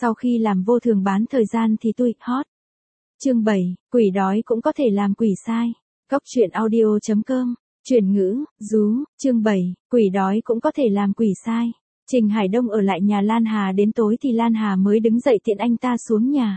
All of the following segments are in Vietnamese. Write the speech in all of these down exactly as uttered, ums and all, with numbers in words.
Sau khi làm vô thường bán thời gian thì tui hot. Chương bảy, quỷ đói cũng có thể làm quỷ sai. Góc truyện audio chấm com, chuyển ngữ, rú, chương bảy, quỷ đói cũng có thể làm quỷ sai. Trình Hải Đông ở lại nhà Lan Hà đến tối thì Lan Hà mới đứng dậy tiện anh ta xuống nhà.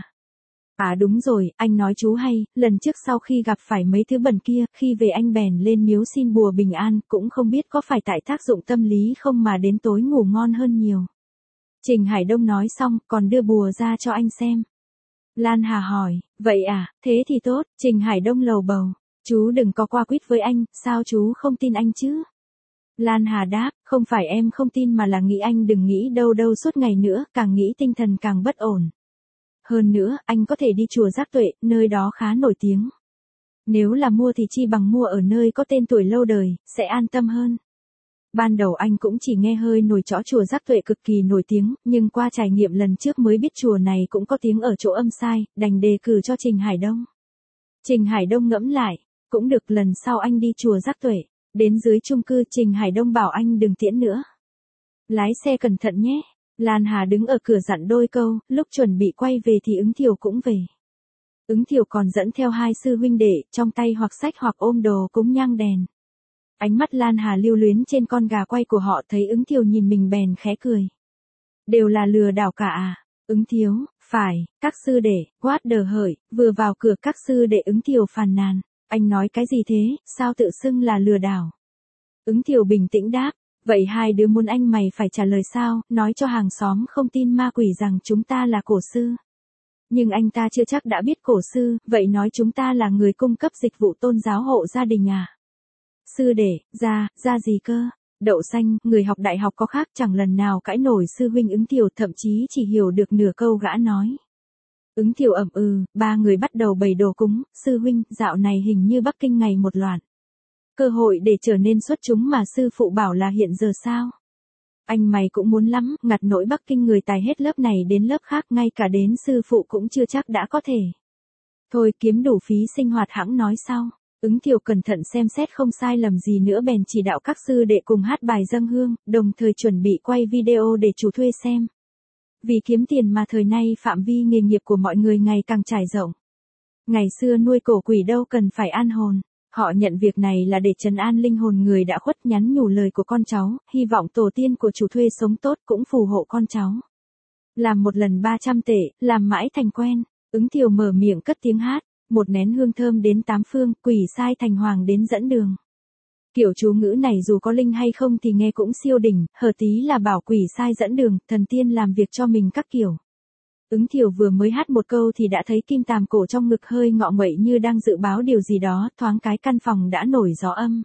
À đúng rồi, anh nói chú hay, lần trước sau khi gặp phải mấy thứ bẩn kia, khi về anh bèn lên miếu xin bùa bình an, cũng không biết có phải tại tác dụng tâm lý không mà đến tối ngủ ngon hơn nhiều. Trình Hải Đông nói xong, còn đưa bùa ra cho anh xem. Lan Hà hỏi, vậy à, thế thì tốt, Trình Hải Đông lầu bầu, chú đừng có qua quýt với anh, sao chú không tin anh chứ? Lan Hà đáp, không phải em không tin mà là nghĩ anh đừng nghĩ đâu đâu suốt ngày nữa, càng nghĩ tinh thần càng bất ổn. Hơn nữa, anh có thể đi chùa Giác Tuệ, nơi đó khá nổi tiếng. Nếu là mua thì chi bằng mua ở nơi có tên tuổi lâu đời, sẽ an tâm hơn. Ban đầu anh cũng chỉ nghe hơi nổi chõ chùa Giác Tuệ cực kỳ nổi tiếng, nhưng qua trải nghiệm lần trước mới biết chùa này cũng có tiếng ở chỗ âm sai, đành đề cử cho Trình Hải Đông. Trình Hải Đông ngẫm lại, cũng được, lần sau anh đi chùa Giác Tuệ. Đến dưới chung cư Trình Hải Đông bảo anh đừng tiễn nữa. Lái xe cẩn thận nhé. Lan Hà đứng ở cửa dặn đôi câu, lúc chuẩn bị quay về thì Ứng Thiều cũng về. Ứng Thiều còn dẫn theo hai sư huynh đệ, trong tay hoặc sách hoặc ôm đồ cúng nhang đèn. Ánh mắt Lan Hà lưu luyến trên con gà quay của họ, thấy Ứng Thiều nhìn mình bèn khẽ cười. Đều là lừa đảo cả à? Ứng Thiều, phải, các sư đệ, quát đờ hởi, vừa vào cửa các sư đệ Ứng Thiều phàn nàn. Anh nói cái gì thế, sao tự xưng là lừa đảo? Ứng Thiều bình tĩnh đáp, vậy hai đứa muốn anh mày phải trả lời sao, nói cho hàng xóm không tin ma quỷ rằng chúng ta là cổ sư. Nhưng anh ta chưa chắc đã biết cổ sư, vậy nói chúng ta là người cung cấp dịch vụ tôn giáo hộ gia đình à? Sư đệ, ra, ra gì cơ? Đậu xanh, người học đại học có khác chẳng lần nào cãi nổi sư huynh Ứng Thiều, thậm chí chỉ hiểu được nửa câu gã nói. Ứng Thiều ậm ừ, ba người bắt đầu bày đồ cúng, sư huynh, dạo này hình như Bắc Kinh ngày một loạn. Cơ hội để trở nên xuất chúng mà sư phụ bảo là hiện giờ sao? Anh mày cũng muốn lắm, ngặt nỗi Bắc Kinh người tài hết lớp này đến lớp khác, ngay cả đến sư phụ cũng chưa chắc đã có thể. Thôi kiếm đủ phí sinh hoạt hãng nói sau. Ứng Thiều cẩn thận xem xét không sai lầm gì nữa bèn chỉ đạo các sư đệ cùng hát bài dâng hương, đồng thời chuẩn bị quay video để chủ thuê xem. Vì kiếm tiền mà thời nay phạm vi nghề nghiệp của mọi người ngày càng trải rộng. Ngày xưa nuôi cổ quỷ đâu cần phải an hồn. Họ nhận việc này là để trấn an linh hồn người đã khuất, nhắn nhủ lời của con cháu, hy vọng tổ tiên của chủ thuê sống tốt cũng phù hộ con cháu. Làm một lần ba trăm tệ, làm mãi thành quen. Ứng Thiều mở miệng cất tiếng hát, một nén hương thơm đến tám phương, quỷ sai thành hoàng đến dẫn đường. Kiểu chú ngữ này dù có linh hay không thì nghe cũng siêu đỉnh, hở tí là bảo quỷ sai dẫn đường, thần tiên làm việc cho mình các kiểu. Ứng Thiều vừa mới hát một câu thì đã thấy kim tàm cổ trong ngực hơi ngọ nguậy như đang dự báo điều gì đó, thoáng cái căn phòng đã nổi gió âm.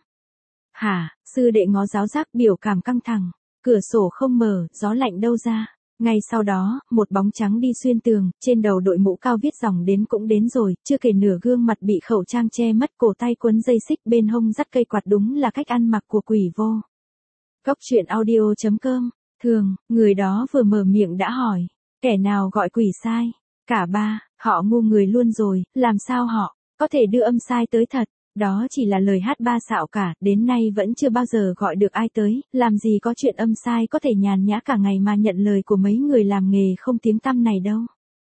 Hả, sư đệ ngó giáo giác biểu cảm căng thẳng, cửa sổ không mở, gió lạnh đâu ra. Ngay sau đó, một bóng trắng đi xuyên tường, trên đầu đội mũ cao viết dòng đến cũng đến rồi, chưa kể nửa gương mặt bị khẩu trang che mất, cổ tay quấn dây xích, bên hông dắt cây quạt, đúng là cách ăn mặc của quỷ vô. Góc truyện audio chấm com, thường, người đó vừa mở miệng đã hỏi, kẻ nào gọi quỷ sai? Cả ba, họ ngu người luôn rồi, làm sao họ có thể đưa âm sai tới thật? Đó chỉ là lời hát ba xạo cả, đến nay vẫn chưa bao giờ gọi được ai tới, làm gì có chuyện âm sai có thể nhàn nhã cả ngày mà nhận lời của mấy người làm nghề không tiếng tăm này đâu.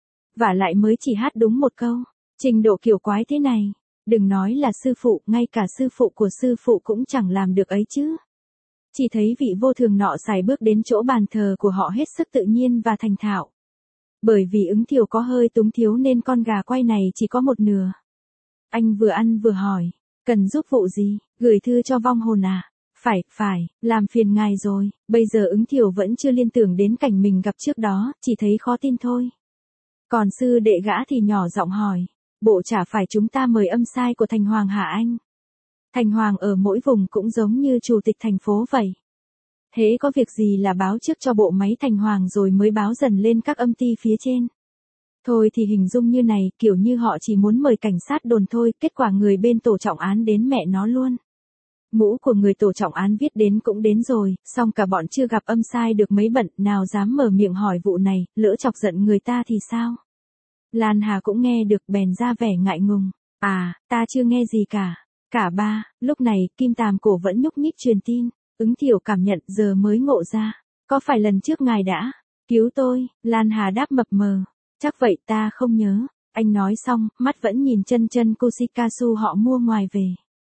Vả lại mới chỉ hát đúng một câu, trình độ kiểu quái thế này, đừng nói là sư phụ, ngay cả sư phụ của sư phụ cũng chẳng làm được ấy chứ. Chỉ thấy vị vô thường nọ xài bước đến chỗ bàn thờ của họ hết sức tự nhiên và thành thạo. Bởi vì Ứng Thiều có hơi túng thiếu nên con gà quay này chỉ có một nửa. Anh vừa ăn vừa hỏi, cần giúp vụ gì, gửi thư cho vong hồn à? Phải, phải, làm phiền ngài rồi. Bây giờ Ứng Thiều vẫn chưa liên tưởng đến cảnh mình gặp trước đó, chỉ thấy khó tin thôi. Còn sư đệ gã thì nhỏ giọng hỏi, bộ chả phải chúng ta mời âm sai của thành hoàng hả anh? Thành hoàng ở mỗi vùng cũng giống như chủ tịch thành phố vậy. Thế có việc gì là báo trước cho bộ máy thành hoàng rồi mới báo dần lên các âm ty phía trên. Thôi thì hình dung như này, kiểu như họ chỉ muốn mời cảnh sát đồn thôi, kết quả người bên tổ trọng án đến mẹ nó luôn. Mũ của người tổ trọng án viết đến cũng đến rồi, xong cả bọn chưa gặp âm sai được mấy bận, nào dám mở miệng hỏi vụ này, lỡ chọc giận người ta thì sao? Lan Hà cũng nghe được bèn ra vẻ ngại ngùng, à, ta chưa nghe gì cả. Cả ba, lúc này, kim tàm cổ vẫn nhúc nhích truyền tin. Ứng Thiều cảm nhận giờ mới ngộ ra, có phải lần trước ngài đã Cứu tôi, Lan Hà đáp mập mờ. Chắc vậy ta không nhớ. Anh nói xong, mắt vẫn nhìn chân chân Kushikasu họ mua ngoài về.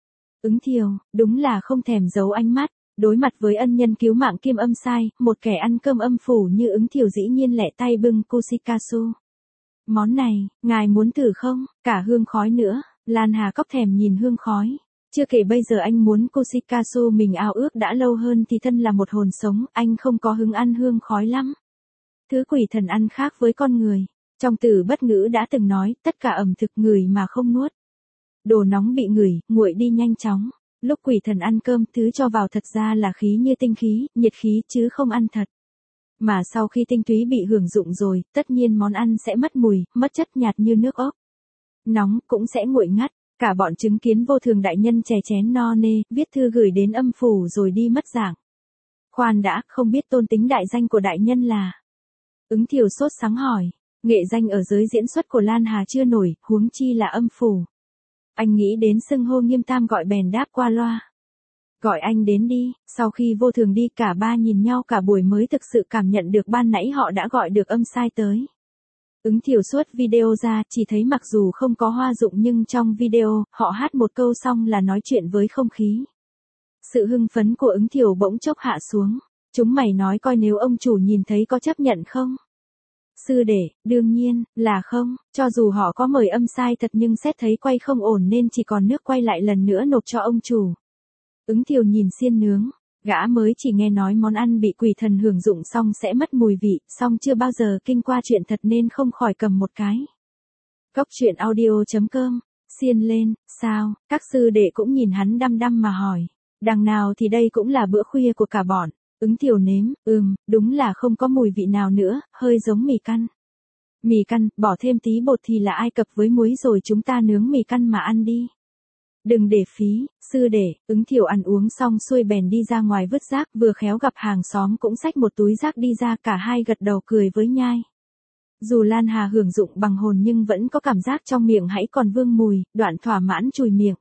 Ứng Thiều, đúng là không thèm giấu ánh mắt. Đối mặt với ân nhân cứu mạng Kim Âm Sai, một kẻ ăn cơm âm phủ như Ứng Thiều dĩ nhiên lẹ tay bưng Kushikasu. Món này, ngài muốn thử không? Cả hương khói nữa. Lan Hà cóc thèm nhìn hương khói. Chưa kể bây giờ anh muốn Kushikasu mình ao ước đã lâu hơn thì thân là một hồn sống, anh không có hứng ăn hương khói lắm. Thứ quỷ thần ăn khác với con người. Trong Từ Bất Ngữ đã từng nói, tất cả ẩm thực ngửi mà không nuốt. Đồ nóng bị ngửi, nguội đi nhanh chóng. Lúc quỷ thần ăn cơm, thứ cho vào thật ra là khí như tinh khí, nhiệt khí chứ không ăn thật. Mà sau khi tinh túy bị hưởng dụng rồi, tất nhiên món ăn sẽ mất mùi, mất chất nhạt như nước ốc. Nóng cũng sẽ nguội ngắt. Cả bọn chứng kiến vô thường đại nhân chè chén no nê, viết thư gửi đến âm phủ rồi đi mất dạng. Khoan đã, không biết tôn tính đại danh của đại nhân là. Ứng Thiều sốt sắng hỏi. Nghệ danh ở giới diễn xuất của Lan Hà chưa nổi, huống chi là âm phủ. Anh nghĩ đến xưng hô Nghiêm Tam gọi bèn đáp qua loa. Gọi anh đến đi. Sau khi vô thường đi, cả ba nhìn nhau cả buổi mới thực sự cảm nhận được ban nãy họ đã gọi được âm sai tới. Ứng Thiều suốt video ra, chỉ thấy mặc dù không có hoa dụng nhưng trong video, họ hát một câu xong là nói chuyện với không khí. Sự hưng phấn của Ứng Thiều bỗng chốc hạ xuống. Chúng mày nói coi nếu ông chủ nhìn thấy có chấp nhận không? Sư đệ, đương nhiên, là không, cho dù họ có mời âm sai thật nhưng xét thấy quay không ổn nên chỉ còn nước quay lại lần nữa nộp cho ông chủ. Ứng Thiều nhìn xiên nướng. Gã mới chỉ nghe nói món ăn bị quỷ thần hưởng dụng xong sẽ mất mùi vị, xong chưa bao giờ kinh qua chuyện thật nên không khỏi cầm một cái. Cốc truyện audio chấm com, xiên lên, sao, các sư đệ cũng nhìn hắn đăm đăm mà hỏi. Đằng nào thì đây cũng là bữa khuya của cả bọn. Ứng Thiều nếm, ừm, đúng là không có mùi vị nào nữa, hơi giống mì căn. Mì căn, bỏ thêm tí bột thì là Ai Cập với muối rồi chúng ta nướng mì căn mà ăn đi. Đừng để phí, sư đệ. Ứng Thiều ăn uống xong xuôi bèn đi ra ngoài vứt rác, vừa khéo gặp hàng xóm cũng xách một túi rác đi ra, cả hai gật đầu cười với nhai. Dù Lan Hà hưởng dụng bằng hồn nhưng vẫn có cảm giác trong miệng hãy còn vương mùi, đoạn thỏa mãn chùi miệng.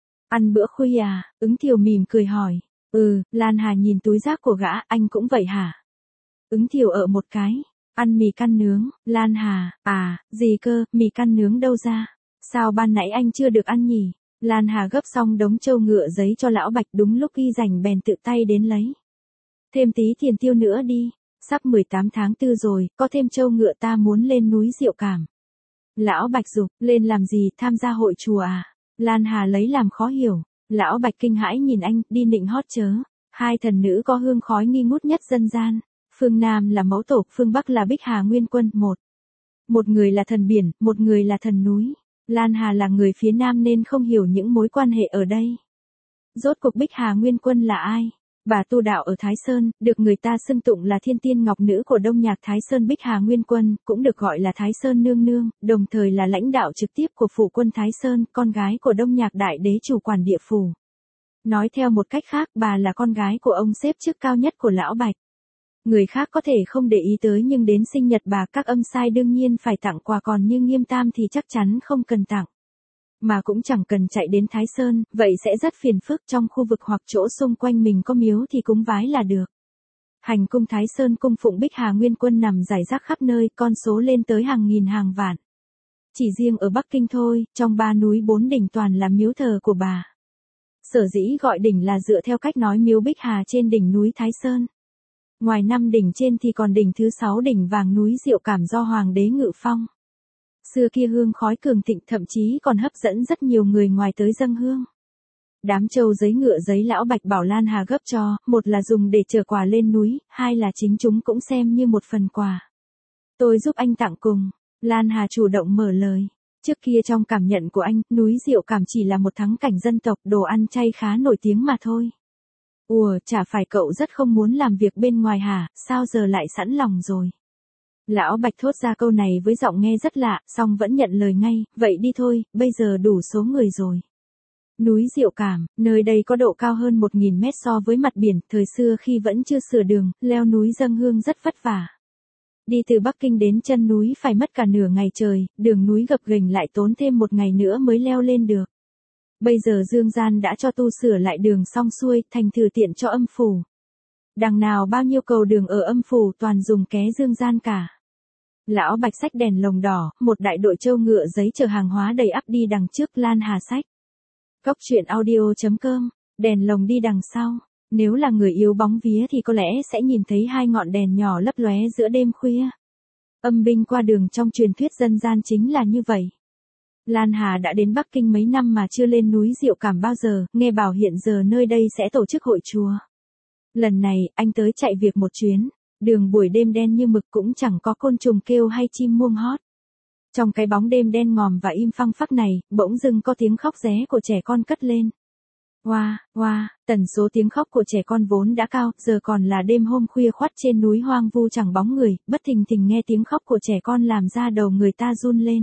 Ăn bữa khuya à? Ứng Thiều mỉm cười hỏi. Ừ, Lan Hà nhìn túi rác của gã, anh cũng vậy hả? Ứng Thiều ở một cái. Ăn mì căn nướng. Lan Hà, à, gì cơ, mì căn nướng đâu ra? Sao ban nãy anh chưa được ăn nhỉ? Lan Hà gấp xong đống trâu ngựa giấy cho lão Bạch, đúng lúc y rảnh bèn tự tay đến lấy. Thêm tí tiền tiêu nữa đi. Sắp mười tám tháng tư rồi, có thêm trâu ngựa ta muốn lên núi Diệu Cảm. Lão Bạch giục, lên làm gì, tham gia hội chùa à? Lan Hà lấy làm khó hiểu. Lão Bạch kinh hãi nhìn anh, đi nịnh hót chớ. Hai thần nữ có hương khói nghi ngút nhất dân gian. Phương Nam là Mẫu Tổ, phương Bắc là Bích Hà Nguyên Quân, một. Một người là thần biển, một người là thần núi. Lan Hà là người phía Nam nên không hiểu những mối quan hệ ở đây. Rốt cuộc Bích Hà Nguyên Quân là ai? Bà tu đạo ở Thái Sơn, được người ta xưng tụng là thiên tiên ngọc nữ của Đông Nhạc Thái Sơn. Bích Hà Nguyên Quân, cũng được gọi là Thái Sơn Nương Nương, đồng thời là lãnh đạo trực tiếp của phủ quân Thái Sơn, con gái của Đông Nhạc Đại Đế chủ quản địa phủ. Nói theo một cách khác, bà là con gái của ông xếp chức cao nhất của Lão Bạch. Người khác có thể không để ý tới nhưng đến sinh nhật bà các âm sai đương nhiên phải tặng quà, còn như Nghiêm Tam thì chắc chắn không cần tặng. Mà cũng chẳng cần chạy đến Thái Sơn, vậy sẽ rất phiền phức, trong khu vực hoặc chỗ xung quanh mình có miếu thì cúng vái là được. Hành cung Thái Sơn cung phụng Bích Hà Nguyên Quân nằm rải rác khắp nơi, con số lên tới hàng nghìn hàng vạn. Chỉ riêng ở Bắc Kinh thôi, trong ba núi bốn đỉnh toàn là miếu thờ của bà. Sở dĩ gọi đỉnh là dựa theo cách nói miếu Bích Hà trên đỉnh núi Thái Sơn. Ngoài năm đỉnh trên thì còn đỉnh thứ sáu đỉnh vàng núi Diệu Cảm do Hoàng đế ngự phong. Xưa kia hương khói cường thịnh, thậm chí còn hấp dẫn rất nhiều người ngoài tới dâng hương. Đám trâu giấy ngựa giấy Lão Bạch bảo Lan Hà gấp cho, một là dùng để chở quà lên núi, hai là chính chúng cũng xem như một phần quà. Tôi giúp anh tặng cùng. Lan Hà chủ động mở lời. Trước kia trong cảm nhận của anh, núi Diệu Cảm chỉ là một thắng cảnh dân tộc, đồ ăn chay khá nổi tiếng mà thôi. Ủa, chả phải cậu rất không muốn làm việc bên ngoài hả, sao giờ lại sẵn lòng rồi? Lão Bạch thốt ra câu này với giọng nghe rất lạ, song vẫn nhận lời ngay, vậy đi thôi, bây giờ đủ số người rồi. Núi Diệu Cảm, nơi đây có độ cao hơn một nghìn mét so với mặt biển, thời xưa khi vẫn chưa sửa đường, leo núi dâng hương rất vất vả. Đi từ Bắc Kinh đến chân núi phải mất cả nửa ngày trời, đường núi gập ghềnh lại tốn thêm một ngày nữa mới leo lên được. Bây giờ Dương Gian đã cho tu sửa lại đường xong xuôi, thành thử tiện cho âm phủ. Đằng nào bao nhiêu cầu đường ở âm phủ toàn dùng ké dương gian cả. Lão Bạch xách đèn lồng đỏ, một đại đội trâu ngựa giấy chở hàng hóa đầy ắp đi đằng trước, Lan Hà xách. Cốc truyện audio chấm com, đèn lồng đi đằng sau. Nếu là người yếu bóng vía thì có lẽ sẽ nhìn thấy hai ngọn đèn nhỏ lấp lóe giữa đêm khuya. Âm binh qua đường trong truyền thuyết dân gian chính là như vậy. Lan Hà đã đến Bắc Kinh mấy năm mà chưa lên núi Diệu Cảm bao giờ, nghe bảo hiện giờ nơi đây sẽ tổ chức hội chùa. Lần này, anh tới chạy việc một chuyến, đường buổi đêm đen như mực cũng chẳng có côn trùng kêu hay chim muông hót. Trong cái bóng đêm đen ngòm và im phăng phắc này, bỗng dưng có tiếng khóc ré của trẻ con cất lên. Oa, oa, tần số tiếng khóc của trẻ con vốn đã cao, giờ còn là đêm hôm khuya khoắt trên núi hoang vu chẳng bóng người, bất thình thình nghe tiếng khóc của trẻ con làm ra đầu người ta run lên.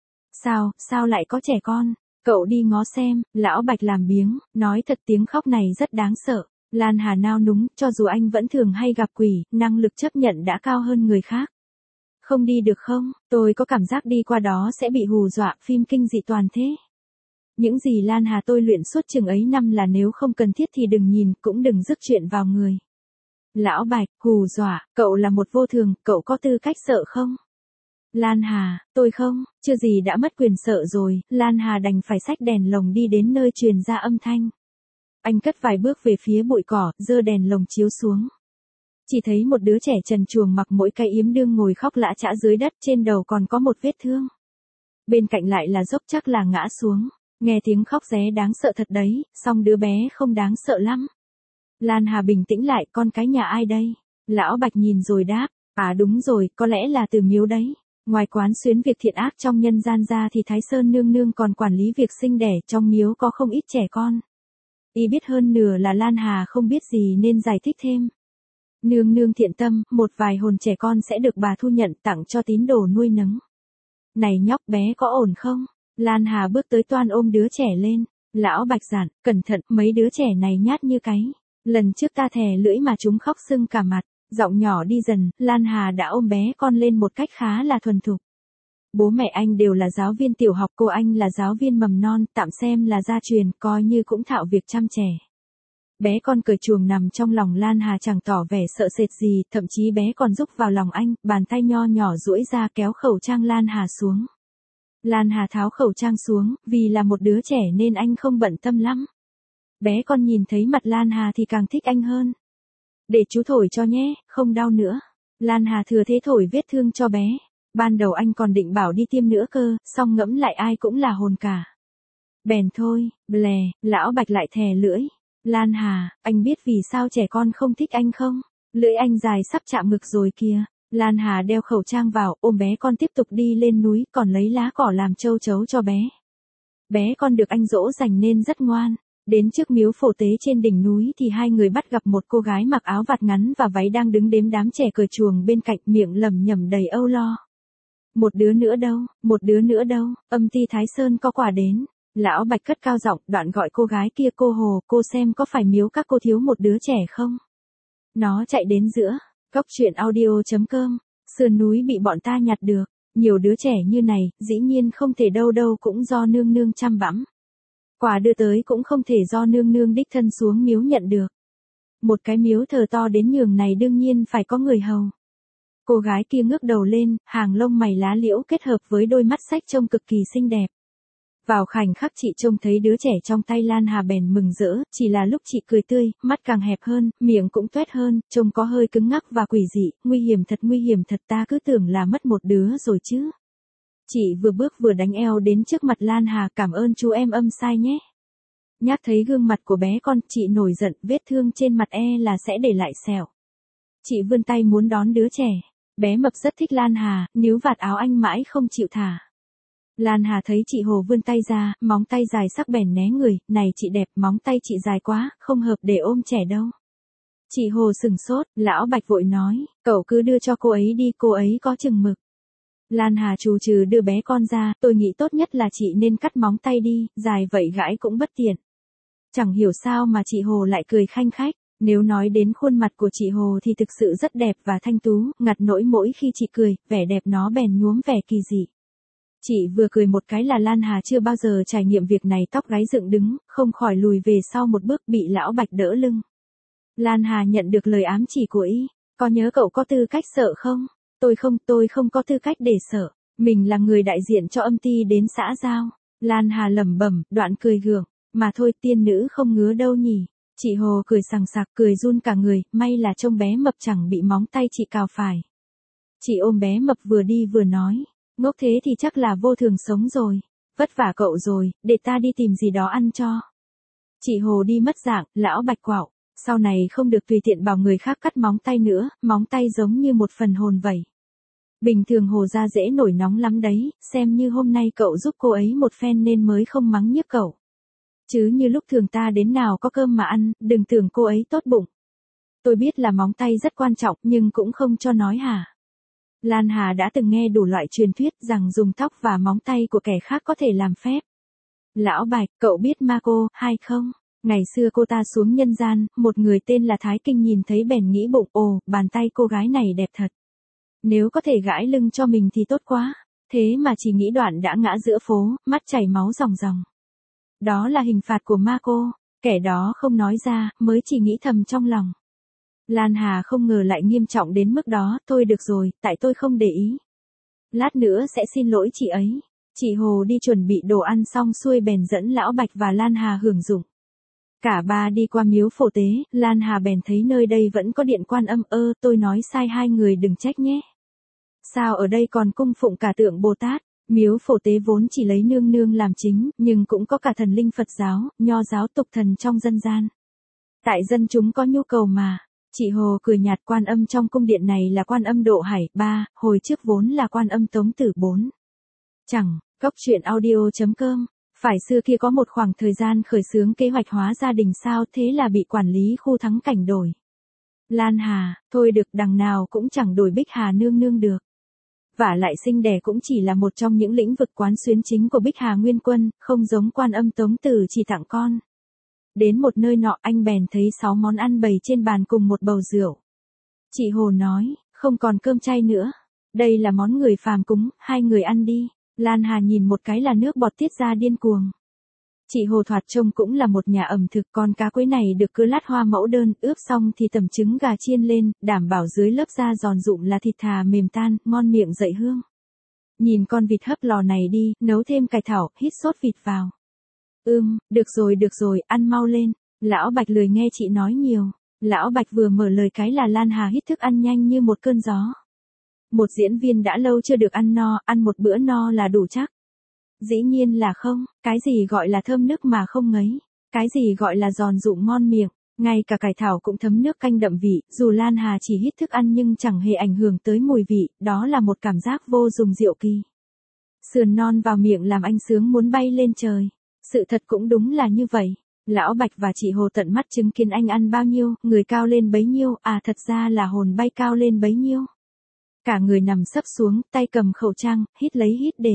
Sao, sao lại có trẻ con? Cậu đi ngó xem, lão Bạch làm biếng, nói thật tiếng khóc này rất đáng sợ. Lan Hà nao núng, cho dù anh vẫn thường hay gặp quỷ, năng lực chấp nhận đã cao hơn người khác. Không đi được không, tôi có cảm giác đi qua đó sẽ bị hù dọa, phim kinh dị toàn thế. Những gì Lan Hà tôi luyện suốt chừng ấy năm là nếu không cần thiết thì đừng nhìn, cũng đừng rước chuyện vào người. Lão Bạch, hù dọa, cậu là một vô thường, cậu có tư cách sợ không? Lan Hà, tôi không, chưa gì đã mất quyền sợ rồi, Lan Hà đành phải xách đèn lồng đi đến nơi truyền ra âm thanh. Anh cất vài bước về phía bụi cỏ, giơ đèn lồng chiếu xuống. Chỉ thấy một đứa trẻ trần truồng mặc mỗi cái yếm đương ngồi khóc lã chã dưới đất, trên đầu còn có một vết thương. Bên cạnh lại là dốc chắc là ngã xuống. Nghe tiếng khóc ré đáng sợ thật đấy, song đứa bé không đáng sợ lắm. Lan Hà bình tĩnh lại, con cái nhà ai đây? Lão Bạch nhìn rồi đáp, à đúng rồi, có lẽ là từ miếu đấy. Ngoài quán xuyến việc thiện ác trong nhân gian ra thì Thái Sơn nương nương còn quản lý việc sinh đẻ, trong miếu có không ít trẻ con. Y biết hơn nửa là Lan Hà không biết gì nên giải thích thêm. Nương nương thiện tâm, một vài hồn trẻ con sẽ được bà thu nhận tặng cho tín đồ nuôi nấng. Này nhóc bé có ổn không? Lan Hà bước tới toan ôm đứa trẻ lên. Lão Bạch dặn, cẩn thận, mấy đứa trẻ này nhát như cái. Lần trước ta thè lưỡi mà chúng khóc sưng cả mặt. Giọng nhỏ đi dần, Lan Hà đã ôm bé con lên một cách khá là thuần thục. Bố mẹ anh đều là giáo viên tiểu học, cô anh là giáo viên mầm non, tạm xem là gia truyền, coi như cũng thạo việc chăm trẻ. Bé con cởi chuồng nằm trong lòng Lan Hà chẳng tỏ vẻ sợ sệt gì, thậm chí bé còn rúc vào lòng anh, bàn tay nho nhỏ duỗi ra kéo khẩu trang Lan Hà xuống. Lan Hà tháo khẩu trang xuống, vì là một đứa trẻ nên anh không bận tâm lắm. Bé con nhìn thấy mặt Lan Hà thì càng thích anh hơn. Để chú thổi cho nhé, không đau nữa. Lan Hà thừa thế thổi vết thương cho bé. Ban đầu anh còn định bảo đi tiêm nữa cơ, song ngẫm lại ai cũng là hồn cả. Bèn thôi, blè, lão Bạch lại thè lưỡi. Lan Hà, anh biết vì sao trẻ con không thích anh không? Lưỡi anh dài sắp chạm ngực rồi kìa. Lan Hà đeo khẩu trang vào, ôm bé con tiếp tục đi lên núi, còn lấy lá cỏ làm châu chấu cho bé. Bé con được anh dỗ dành nên rất ngoan. Đến trước miếu phổ tế trên đỉnh núi thì hai người bắt gặp một cô gái mặc áo vạt ngắn và váy đang đứng đếm đám trẻ cởi chuồng bên cạnh, miệng lẩm nhẩm đầy âu lo. Một đứa nữa đâu, một đứa nữa đâu, âm ty Thái Sơn có quả đến. Lão Bạch cất cao giọng, đoạn gọi cô gái kia, cô Hồ, cô xem có phải miếu các cô thiếu một đứa trẻ không? Nó chạy đến giữa. Cốc truyện audio chấm com, sườn núi bị bọn ta nhặt được, nhiều đứa trẻ như này, dĩ nhiên không thể đâu đâu cũng do nương nương chăm bẵm. Quà đưa tới cũng không thể do nương nương đích thân xuống miếu nhận được. Một cái miếu thờ to đến nhường này đương nhiên phải có người hầu. Cô gái kia ngước đầu lên, hàng lông mày lá liễu kết hợp với đôi mắt sách trông cực kỳ xinh đẹp. Vào khoảnh khắc chị trông thấy đứa trẻ trong tay Lan Hà bèn mừng rỡ, chỉ là lúc chị cười tươi, mắt càng hẹp hơn, miệng cũng toét hơn, trông có hơi cứng ngắc và quỷ dị, nguy hiểm thật nguy hiểm thật, ta cứ tưởng là mất một đứa rồi chứ. Chị vừa bước vừa đánh eo đến trước mặt Lan Hà, cảm ơn chú em âm sai nhé. Nhắc thấy gương mặt của bé con, chị nổi giận, vết thương trên mặt e là sẽ để lại sẹo. Chị vươn tay muốn đón đứa trẻ, bé mập rất thích Lan Hà, níu vạt áo anh mãi không chịu thả. Lan Hà thấy chị Hồ vươn tay ra, móng tay dài sắc bèn né người, này chị đẹp, móng tay chị dài quá, không hợp để ôm trẻ đâu. Chị Hồ sừng sốt, lão Bạch vội nói, cậu cứ đưa cho cô ấy đi, cô ấy có chừng mực. Lan Hà trù trừ đưa bé con ra, tôi nghĩ tốt nhất là chị nên cắt móng tay đi, dài vậy gãi cũng bất tiện. Chẳng hiểu sao mà chị Hồ lại cười khanh khách, nếu nói đến khuôn mặt của chị Hồ thì thực sự rất đẹp và thanh tú, ngặt nỗi mỗi khi chị cười, vẻ đẹp nó bèn nhuốm vẻ kỳ dị. Chị vừa cười một cái là Lan Hà chưa bao giờ trải nghiệm việc này, tóc gáy dựng đứng, không khỏi lùi về sau một bước, bị lão Bạch đỡ lưng. Lan Hà nhận được lời ám chỉ của y. Có nhớ cậu có tư cách sợ không? Tôi không, tôi không có tư cách để sợ. Mình là người đại diện cho âm ty đến xã giao. Lan Hà lẩm bẩm, đoạn cười gượng. Mà thôi, tiên nữ không ngứa đâu nhỉ. Chị Hồ cười sằng sặc, cười run cả người, may là trông bé mập chẳng bị móng tay chị cào phải. Chị ôm bé mập vừa đi vừa nói. Ngốc thế thì chắc là vô thường sống rồi. Vất vả cậu rồi, để ta đi tìm gì đó ăn cho. Chị Hồ đi mất dạng, lão Bạch quạo. Sau này không được tùy tiện bảo người khác cắt móng tay nữa, móng tay giống như một phần hồn vậy. Bình thường Hồ ra dễ nổi nóng lắm đấy, xem như hôm nay cậu giúp cô ấy một phen nên mới không mắng nhiếc cậu. Chứ như lúc thường ta đến nào có cơm mà ăn, đừng tưởng cô ấy tốt bụng. Tôi biết là móng tay rất quan trọng nhưng cũng không cho nói hả. Lan Hà đã từng nghe đủ loại truyền thuyết rằng dùng tóc và móng tay của kẻ khác có thể làm phép. Lão Bạch, cậu biết Marco, hay không? Ngày xưa cô ta xuống nhân gian, một người tên là Thái Kinh nhìn thấy bèn nghĩ bụng, ồ, bàn tay cô gái này đẹp thật. Nếu có thể gãi lưng cho mình thì tốt quá. Thế mà chỉ nghĩ đoạn đã ngã giữa phố, mắt chảy máu ròng ròng. Đó là hình phạt của Marco. Kẻ đó không nói ra, mới chỉ nghĩ thầm trong lòng. Lan Hà không ngờ lại nghiêm trọng đến mức đó, thôi được rồi, tại tôi không để ý. Lát nữa sẽ xin lỗi chị ấy. Chị Hồ đi chuẩn bị đồ ăn xong xuôi bèn dẫn Lão Bạch và Lan Hà hưởng dụng. Cả ba đi qua miếu Phổ Tế, Lan Hà bèn thấy nơi đây vẫn có điện Quan Âm. Ơ, tôi nói sai hai người đừng trách nhé. Sao ở đây còn cung phụng cả tượng Bồ Tát? Miếu Phổ Tế vốn chỉ lấy nương nương làm chính, nhưng cũng có cả thần linh Phật giáo, Nho giáo tục thần trong dân gian. Tại dân chúng có nhu cầu mà. Chị Hồ cười nhạt, Quan Âm trong cung điện này là Quan Âm Độ Hải. Ba, hồi trước vốn là Quan Âm Tống Tử. Bốn. Chẳng, Cốc truyện audio chấm com. Phải xưa kia có một khoảng thời gian khởi xướng kế hoạch hóa gia đình sao, thế là bị quản lý khu thắng cảnh đổi. Lan Hà, thôi được, đằng nào cũng chẳng đổi Bích Hà nương nương được. Vả lại sinh đẻ cũng chỉ là một trong những lĩnh vực quán xuyến chính của Bích Hà Nguyên Quân, không giống Quan Âm Tống Tử chỉ tặng con. Đến một nơi nọ anh bèn thấy sáu món ăn bày trên bàn cùng một bầu rượu. Chị Hồ nói, không còn cơm chay nữa. Đây là món người phàm cúng, hai người ăn đi. Lan Hà nhìn một cái là nước bọt tiết ra điên cuồng. Chị Hồ thoạt trông cũng là một nhà ẩm thực, con cá quế này được cưa lát hoa mẫu đơn, ướp xong thì tẩm trứng gà chiên lên, đảm bảo dưới lớp da giòn rụm là thịt thà mềm tan, ngon miệng dậy hương. Nhìn con vịt hấp lò này đi, nấu thêm cải thảo, hít sốt vịt vào. Ưm, được rồi được rồi, ăn mau lên. Lão Bạch lười nghe chị nói nhiều. Lão Bạch vừa mở lời cái là Lan Hà hít thức ăn nhanh như một cơn gió. Một diễn viên đã lâu chưa được ăn no, ăn một bữa no là đủ chắc. Dĩ nhiên là không, cái gì gọi là thơm nước mà không ngấy, cái gì gọi là giòn rụm ngon miệng, ngay cả cải thảo cũng thấm nước canh đậm vị, dù Lan Hà chỉ hít thức ăn nhưng chẳng hề ảnh hưởng tới mùi vị, đó là một cảm giác vô cùng diệu kỳ. Sườn non vào miệng làm anh sướng muốn bay lên trời. Sự thật cũng đúng là như vậy. Lão Bạch và chị Hồ tận mắt chứng kiến anh ăn bao nhiêu, người cao lên bấy nhiêu, à thật ra là hồn bay cao lên bấy nhiêu. Cả người nằm sấp xuống, tay cầm khẩu trang, hít lấy hít để.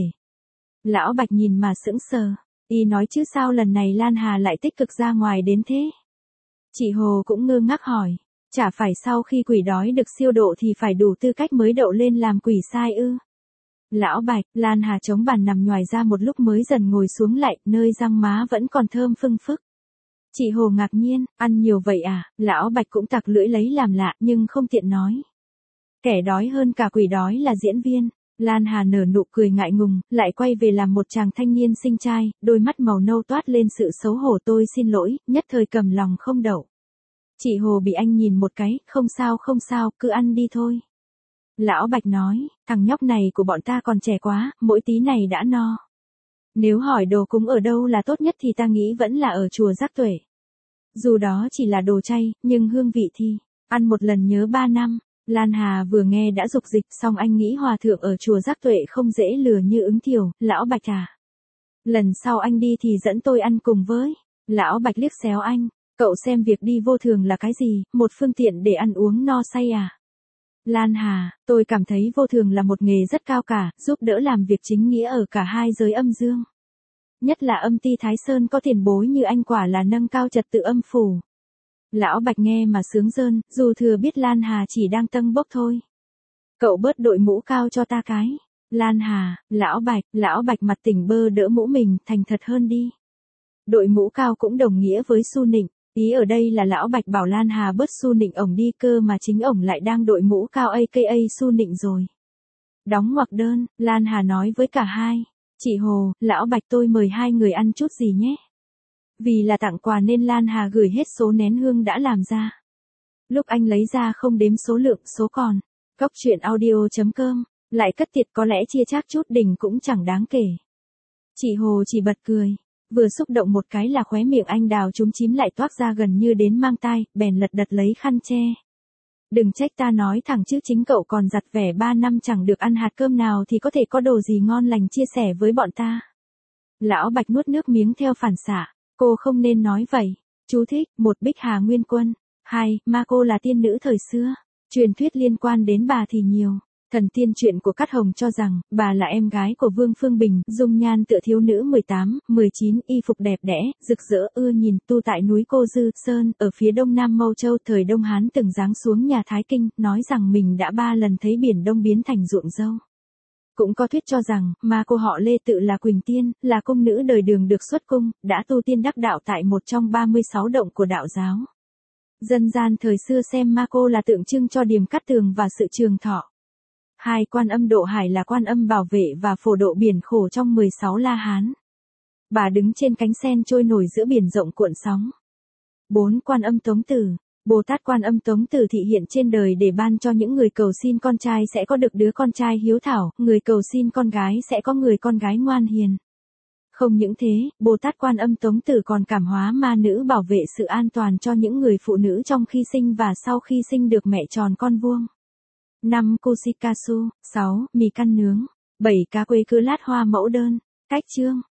Lão Bạch nhìn mà sững sờ. Y nói chứ sao lần này Lan Hà lại tích cực ra ngoài đến thế? Chị Hồ cũng ngơ ngác hỏi. Chả phải sau khi quỷ đói được siêu độ thì phải đủ tư cách mới đậu lên làm quỷ sai ư? Lão Bạch, Lan Hà chống bàn nằm nhoài ra một lúc mới dần ngồi xuống lại, nơi răng má vẫn còn thơm phưng phức. Chị Hồ ngạc nhiên, ăn nhiều vậy à? Lão Bạch cũng tặc lưỡi lấy làm lạ nhưng không tiện nói. Kẻ đói hơn cả quỷ đói là diễn viên. Lan Hà nở nụ cười ngại ngùng, lại quay về làm một chàng thanh niên xinh trai, đôi mắt màu nâu toát lên sự xấu hổ. Tôi xin lỗi, nhất thời cầm lòng không đậu. Chị Hồ bị anh nhìn một cái, không sao không sao, cứ ăn đi thôi. Lão Bạch nói, thằng nhóc này của bọn ta còn trẻ quá, mỗi tí này đã no. Nếu hỏi đồ cúng ở đâu là tốt nhất thì ta nghĩ vẫn là ở chùa Giác Tuệ. Dù đó chỉ là đồ chay, nhưng hương vị thì, ăn một lần nhớ ba năm. Lan Hà vừa nghe đã dục dịch, xong anh nghĩ hòa thượng ở chùa Giác Tuệ không dễ lừa như ứng thiều. Lão Bạch à, lần sau anh đi thì dẫn tôi ăn cùng với. Lão Bạch liếc xéo anh, cậu xem việc đi vô thường là cái gì, một phương tiện để ăn uống no say à? Lan Hà, tôi cảm thấy vô thường là một nghề rất cao cả, giúp đỡ làm việc chính nghĩa ở cả hai giới âm dương. Nhất là âm ty Thái Sơn có tiền bối như anh quả là nâng cao trật tự âm phủ. Lão Bạch nghe mà sướng rơn, dù thừa biết Lan Hà chỉ đang tâng bốc thôi. Cậu bớt đội mũ cao cho ta cái. Lan Hà, Lão Bạch, Lão Bạch mặt tỉnh bơ đỡ mũ mình, thành thật hơn đi. Đội mũ cao cũng đồng nghĩa với su nịnh. Ý ở đây là lão Bạch bảo Lan Hà bớt su nịnh ổng đi cơ mà chính ổng lại đang đội mũ cao a ca a su nịnh rồi. Đóng ngoặc đơn, Lan Hà nói với cả hai. Chị Hồ, lão Bạch tôi mời hai người ăn chút gì nhé. Vì là tặng quà nên Lan Hà gửi hết số nén hương đã làm ra. Lúc anh lấy ra không đếm số lượng, số còn. Cóc truyện audio.com, lại cất tiệt có lẽ chia chác chút đỉnh cũng chẳng đáng kể. Chị Hồ chỉ bật cười. Vừa xúc động một cái là khóe miệng anh đào trúng chím lại toát ra gần như đến mang tai, bèn lật đật lấy khăn che. Đừng trách ta nói thẳng chứ chính cậu còn giặt vẻ ba năm chẳng được ăn hạt cơm nào thì có thể có đồ gì ngon lành chia sẻ với bọn ta. Lão Bạch nuốt nước miếng theo phản xạ, cô không nên nói vậy. Chú thích, một Bích Hà Nguyên Quân. Hai, Ma Cô là tiên nữ thời xưa. Truyền thuyết liên quan đến bà thì nhiều. Thần tiên truyện của Cát Hồng cho rằng, bà là em gái của Vương Phương Bình, dung nhan tựa thiếu nữ mười tám, mười chín, y phục đẹp đẽ, rực rỡ ưa nhìn, tu tại núi Cô Dư, Sơn, ở phía đông nam Mâu Châu. Thời Đông Hán từng giáng xuống nhà Thái Kinh, nói rằng mình đã ba lần thấy biển Đông biến thành ruộng dâu. Cũng có thuyết cho rằng, Ma Cô họ Lê tự là Quỳnh Tiên, là cung nữ đời Đường được xuất cung, đã tu tiên đắc đạo tại một trong ba mươi sáu động của đạo giáo. Dân gian thời xưa xem Ma Cô là tượng trưng cho điềm cát tường và sự trường thọ. Hai, Quan Âm Độ Hải là quan âm bảo vệ và phổ độ biển khổ trong mười sáu La Hán. Bà đứng trên cánh sen trôi nổi giữa biển rộng cuộn sóng. Bốn, Quan Âm Tống Tử. Bồ Tát Quan Âm Tống Tử thị hiện trên đời để ban cho những người cầu xin con trai sẽ có được đứa con trai hiếu thảo, người cầu xin con gái sẽ có người con gái ngoan hiền. Không những thế, Bồ Tát Quan Âm Tống Tử còn cảm hóa ma nữ bảo vệ sự an toàn cho những người phụ nữ trong khi sinh và sau khi sinh được mẹ tròn con vuông. năm. Kushikatsu. sáu. Mì căn nướng. bảy. Cá quế cứ lát hoa mẫu đơn. Cách chương.